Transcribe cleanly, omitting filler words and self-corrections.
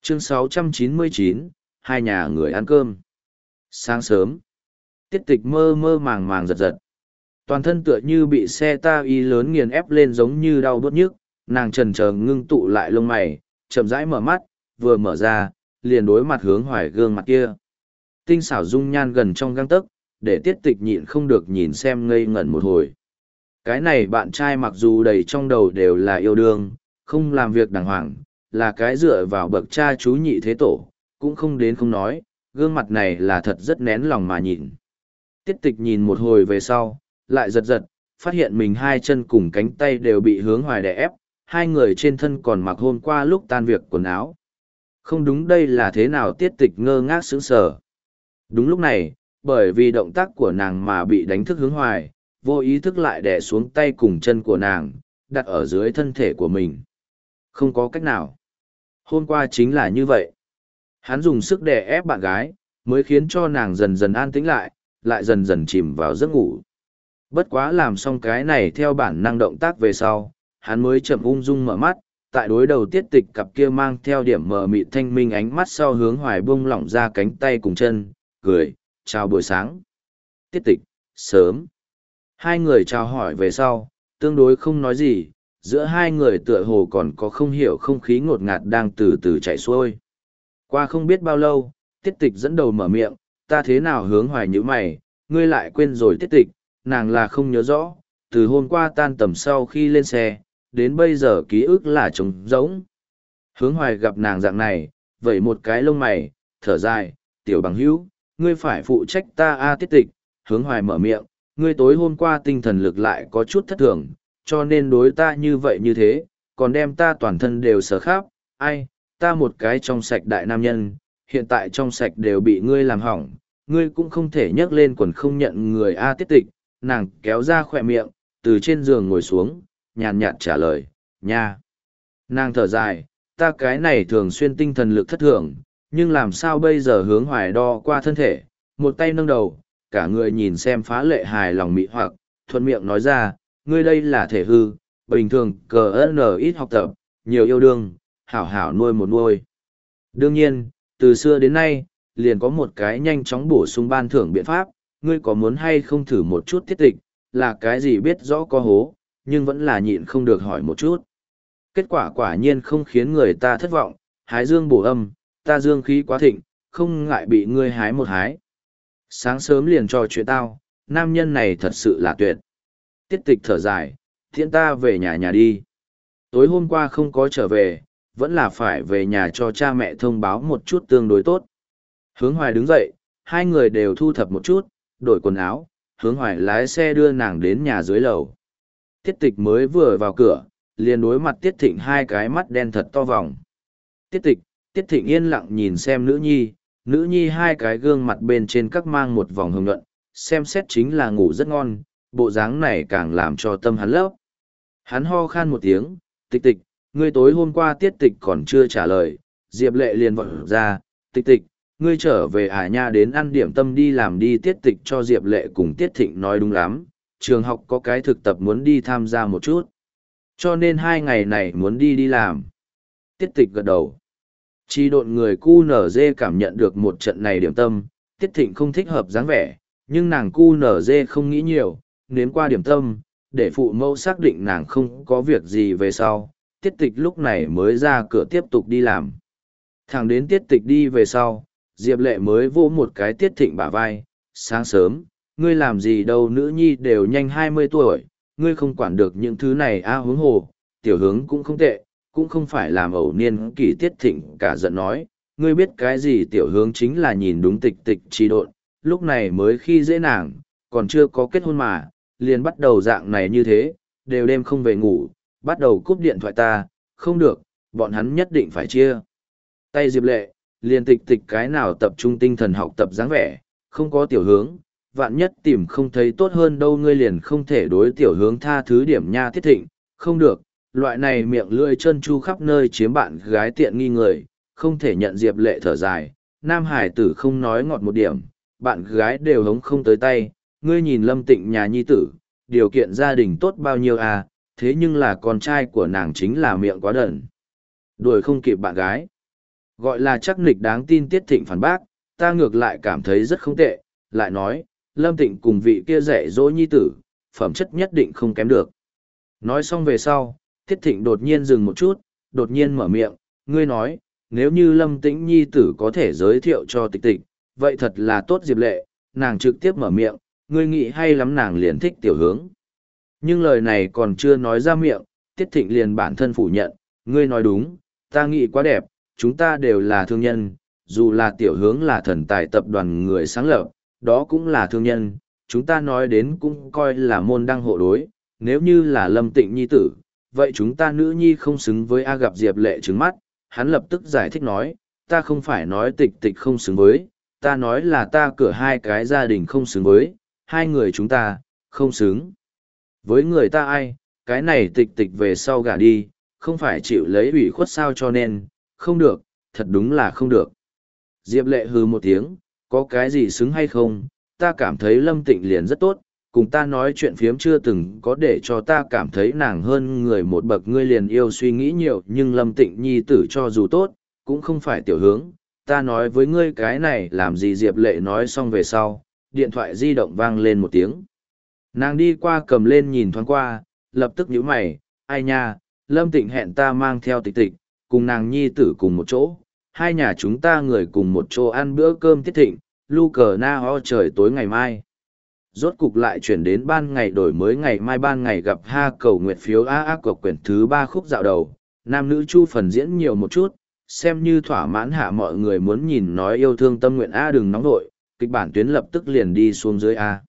Chương 699, hai nhà người ăn cơm. Sáng sớm, Tiết Tịch mơ mơ màng màng giật giật. Toàn thân tựa như bị xe ta y lớn nghiền ép lên giống như đau bớt nhức, nàng trần chờ ngưng tụ lại lông mày, chậm rãi mở mắt, vừa mở ra, liền đối mặt Hướng Hoài gương mặt kia. Tinh xảo dung nhan gần trong gang tấc, để Tiết Tịch nhịn không được nhìn xem ngây ngẩn một hồi. Cái này bạn trai mặc dù đầy trong đầu đều là yêu đương, không làm việc đàng hoàng, là cái dựa vào bậc cha chú nhị thế tổ, cũng không đến không nói, gương mặt này là thật rất nén lòng mà nhìn. Tiết Tịch nhìn một hồi về sau, lại giật giật, phát hiện mình hai chân cùng cánh tay đều bị Hướng Hoài đè ép, hai người trên thân còn mặc hôm qua lúc tan việc quần áo. Không đúng, đây là thế nào? Tiết Tịch ngơ ngác sững sờ. Đúng lúc này, bởi vì động tác của nàng mà bị đánh thức Hướng Hoài, vô ý thức lại đè xuống tay cùng chân của nàng, đặt ở dưới thân thể của mình. Không có cách nào. Hôm qua chính là như vậy. Hắn dùng sức đè ép bạn gái, mới khiến cho nàng dần dần an tĩnh lại dần dần chìm vào giấc ngủ. Bất quá làm xong cái này theo bản năng động tác về sau, hắn mới chậm ung dung mở mắt, tại đối đầu Tiết Tịch cặp kia mang theo điểm mờ mịt thanh minh ánh mắt sau Hướng Hoài buông lỏng ra cánh tay cùng chân, cười, chào buổi sáng. Tiết Tịch, sớm. Hai người chào hỏi về sau, tương đối không nói gì, giữa hai người tựa hồ còn có không hiểu không khí ngột ngạt đang từ từ chảy xuôi. Qua không biết bao lâu, Tiết Tịch dẫn đầu mở miệng, ta thế nào? Hướng Hoài nhíu mày, ngươi lại quên rồi? Tiết Tịch, nàng là không nhớ rõ, từ hôm qua tan tầm sau khi lên xe, đến bây giờ ký ức là trống rỗng. Hướng Hoài gặp nàng dạng này, vẩy một cái lông mày, thở dài, tiểu bằng hữu, ngươi phải phụ trách ta a. Tiết Tịch, Hướng Hoài mở miệng, ngươi tối hôm qua tinh thần lực lại có chút thất thường, cho nên đối ta như vậy như thế, còn đem ta toàn thân đều sờ khắp, ai, ta một cái trong sạch đại nam nhân, hiện tại trong sạch đều bị ngươi làm hỏng, ngươi cũng không thể nhấc lên quần không nhận người a. Tiết Tịch, nàng kéo ra khỏe miệng, từ trên giường ngồi xuống, nhàn nhạt trả lời, nha. Nàng thở dài, ta cái này thường xuyên tinh thần lực thất thường, nhưng làm sao bây giờ? Hướng Hoài đo qua thân thể, một tay nâng đầu, cả người nhìn xem phá lệ hài lòng mị hoặc, thuận miệng nói ra, ngươi đây là thể hư, bình thường ít học tập, nhiều yêu đương, hảo hảo nuôi một nuôi. Đương nhiên, từ xưa đến nay, liền có một cái nhanh chóng bổ sung ban thưởng biện pháp, ngươi có muốn hay không thử một chút? Tiết Tịch, là cái gì biết rõ có hố, nhưng vẫn là nhịn không được hỏi một chút. Kết quả quả nhiên không khiến người ta thất vọng, hái dương bổ âm, ta dương khí quá thịnh, không ngại bị ngươi hái một hái. Sáng sớm liền trò chuyện tao, nam nhân này thật sự là tuyệt. Tiết Tịch thở dài, thiện ta về nhà đi. Tối hôm qua không có trở về, vẫn là phải về nhà cho cha mẹ thông báo một chút tương đối tốt. Hướng Hoài đứng dậy, hai người đều thu thập một chút, đổi quần áo, Hướng Hoài lái xe đưa nàng đến nhà dưới lầu. Tiết Tịch mới vừa vào cửa, liền đối mặt Tiết Thịnh hai cái mắt đen thật to vòng. Tiết Thịnh yên lặng nhìn xem nữ nhi hai cái gương mặt bên trên các mang một vòng hồng nhuận, xem xét chính là ngủ rất ngon, bộ dáng này càng làm cho tâm hắn lấp. Hắn ho khan một tiếng, Tịch, ngươi tối hôm qua? Tiết Tịch còn chưa trả lời, Diệp Lệ liền vọt ra, Tịch, ngươi trở về à nha, đến ăn điểm tâm đi làm đi. Tiết Tịch cho Diệp Lệ cùng Tiết Thịnh nói đúng lắm, trường học có cái thực tập muốn đi tham gia một chút, cho nên 2 ngày này muốn đi làm. Tiết Tịch gật đầu. Chỉ độn người QNZ cảm nhận được một trận này điểm tâm, Tiết Thịnh không thích hợp dáng vẻ, nhưng nàng QNZ không nghĩ nhiều, nếm qua điểm tâm, để phụ mẫu xác định nàng không có việc gì về sau, Tiết Tịch lúc này mới ra cửa tiếp tục đi làm. Thẳng đến Tiết Tịch đi về sau, Diệp Lệ mới vỗ một cái Tiết Thịnh bả vai, sáng sớm, ngươi làm gì đâu, nữ nhi đều nhanh 20 tuổi, ngươi không quản được những thứ này a. Huống hồ, tiểu Hướng cũng không tệ, cũng không phải làm ẩu niên kỷ. Tiết Thịnh cả giận nói, ngươi biết cái gì? Tiểu Hướng chính là nhìn đúng Tịch trì độn, lúc này mới khi dễ nàng, còn chưa có kết hôn mà, liền bắt đầu dạng này như thế, đều đêm không về ngủ, bắt đầu cúp điện thoại ta, không được, bọn hắn nhất định phải chia tay. Diệp Lệ, liền Tịch cái nào tập trung tinh thần học tập dáng vẻ, không có Tiểu Hướng, vạn nhất tìm không thấy tốt hơn đâu, ngươi liền không thể đối Tiểu Hướng tha thứ điểm nha. Tiết Thịnh, không được, loại này miệng lưỡi chân chu khắp nơi chiếm bạn gái tiện nghi người, không thể nhận. Diệp Lệ thở dài, nam hải tử không nói ngọt một điểm, bạn gái đều hống không tới tay, ngươi nhìn Lâm Tịnh nhà nhi tử, điều kiện gia đình tốt bao nhiêu à, thế nhưng là con trai của nàng chính là miệng quá đần, đuổi không kịp bạn gái. Gọi là chắc nịch đáng tin Tiết Thịnh phản bác, ta ngược lại cảm thấy rất không tệ, lại nói, Lâm Tịnh cùng vị kia dạy dỗ nhi tử, phẩm chất nhất định không kém được. Nói xong về sau, Tiết Thịnh đột nhiên dừng một chút, đột nhiên mở miệng, ngươi nói, nếu như Lâm Tĩnh nhi tử có thể giới thiệu cho tịch tịch, vậy thật là tốt Diệp Lệ, nàng trực tiếp mở miệng, ngươi nghĩ hay lắm nàng liền thích tiểu hướng. Nhưng lời này còn chưa nói ra miệng, Tiết Thịnh liền bản thân phủ nhận, ngươi nói đúng, ta nghĩ quá đẹp, chúng ta đều là thương nhân, dù là tiểu hướng là thần tài tập đoàn người sáng lập, đó cũng là thương nhân, chúng ta nói đến cũng coi là môn đăng hộ đối, nếu như là Lâm Tịnh nhi tử, vậy chúng ta nữ nhi không xứng với A gặp Diệp Lệ trứng mắt, hắn lập tức giải thích nói, ta không phải nói tịch tịch không xứng với, ta nói là ta cửa hai cái gia đình không xứng với, hai người chúng ta, không xứng. Với người ta ai, cái này tịch tịch về sau gả đi, không phải chịu lấy ủy khuất sao cho nên, không được, thật đúng là không được. Diệp Lệ hừ một tiếng, có cái gì xứng hay không, ta cảm thấy Lâm Tịnh liền rất tốt, cùng ta nói chuyện phiếm chưa từng có để cho ta cảm thấy nàng hơn người một bậc ngươi liền yêu suy nghĩ nhiều nhưng Lâm Tịnh nhi tử cho dù tốt, cũng không phải tiểu hướng, ta nói với ngươi cái này làm gì Diệp Lệ nói xong về sau, điện thoại di động vang lên một tiếng. Nàng đi qua cầm lên nhìn thoáng qua, lập tức nhíu mày, ai nha, Lâm Tịnh hẹn ta mang theo tịch tịch, cùng nàng nhi tử cùng một chỗ, hai nhà chúng ta người cùng một chỗ ăn bữa cơm Tiết Thịnh, lu cờ na ho trời tối ngày mai. Rốt cục lại chuyển đến ban ngày đổi mới ngày mai ban ngày gặp ha cầu nguyệt phiếu a của quyển thứ 3 khúc dạo đầu, nam nữ chu phần diễn nhiều một chút, xem như thỏa mãn hạ mọi người muốn nhìn nói yêu thương tâm nguyện a đừng nóng vội, kịch bản tuyến lập tức liền đi xuống dưới a.